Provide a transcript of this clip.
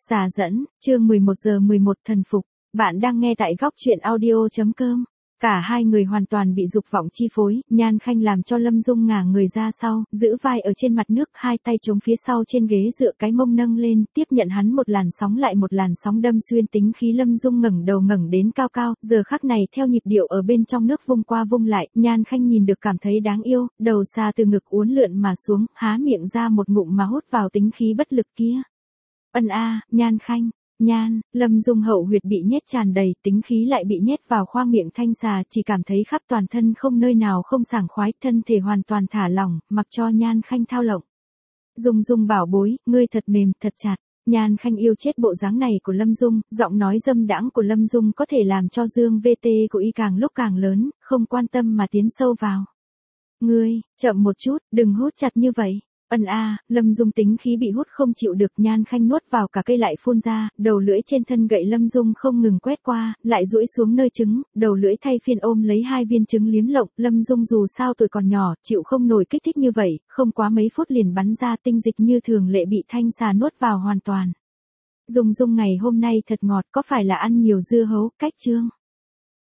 Xà dẫn, chương 11 thần phục. Bạn đang nghe tại góc truyện audio.com. Cả hai người hoàn toàn bị dục vọng chi phối, Nhan Khanh làm cho Lâm Dung ngả người ra sau, giữ vai ở trên mặt nước, hai tay chống phía sau trên ghế dựa, cái mông nâng lên, tiếp nhận hắn một làn sóng lại một làn sóng đâm xuyên tính khí. Lâm Dung ngẩng đầu ngẩng đến cao cao, giờ khắc này theo nhịp điệu ở bên trong nước vung qua vung lại, Nhan Khanh nhìn được cảm thấy đáng yêu, đầu xà từ ngực uốn lượn mà xuống, há miệng ra một ngụm mà hút vào tính khí bất lực kia. Ân a, Nhan Khanh. Nhan, Lâm Dung hậu huyệt bị nhét tràn đầy, tính khí lại bị nhét vào khoang miệng thanh xà, chỉ cảm thấy khắp toàn thân không nơi nào không sảng khoái, thân thể hoàn toàn thả lỏng, mặc cho Nhan Khanh thao lộng. Dung bảo bối, ngươi thật mềm, thật chặt. Nhan Khanh yêu chết bộ dáng này của Lâm Dung, giọng nói dâm đãng của Lâm Dung có thể làm cho dương VT của y càng lúc càng lớn, không quan tâm mà tiến sâu vào. Ngươi, chậm một chút, đừng hút chặt như vậy. Ân a, Lâm Dung tính khí bị hút không chịu được, Nhan Khanh nuốt vào cả cây lại phun ra, đầu lưỡi trên thân gậy Lâm Dung không ngừng quét qua, lại duỗi xuống nơi trứng, đầu lưỡi thay phiên ôm lấy hai viên trứng liếm lộng. Lâm Dung dù sao tuổi còn nhỏ, chịu không nổi kích thích như vậy, không quá mấy phút liền bắn ra tinh dịch như thường lệ bị thanh xà nuốt vào hoàn toàn. Dung ngày hôm nay thật ngọt, có phải là ăn nhiều dưa hấu, cách chương?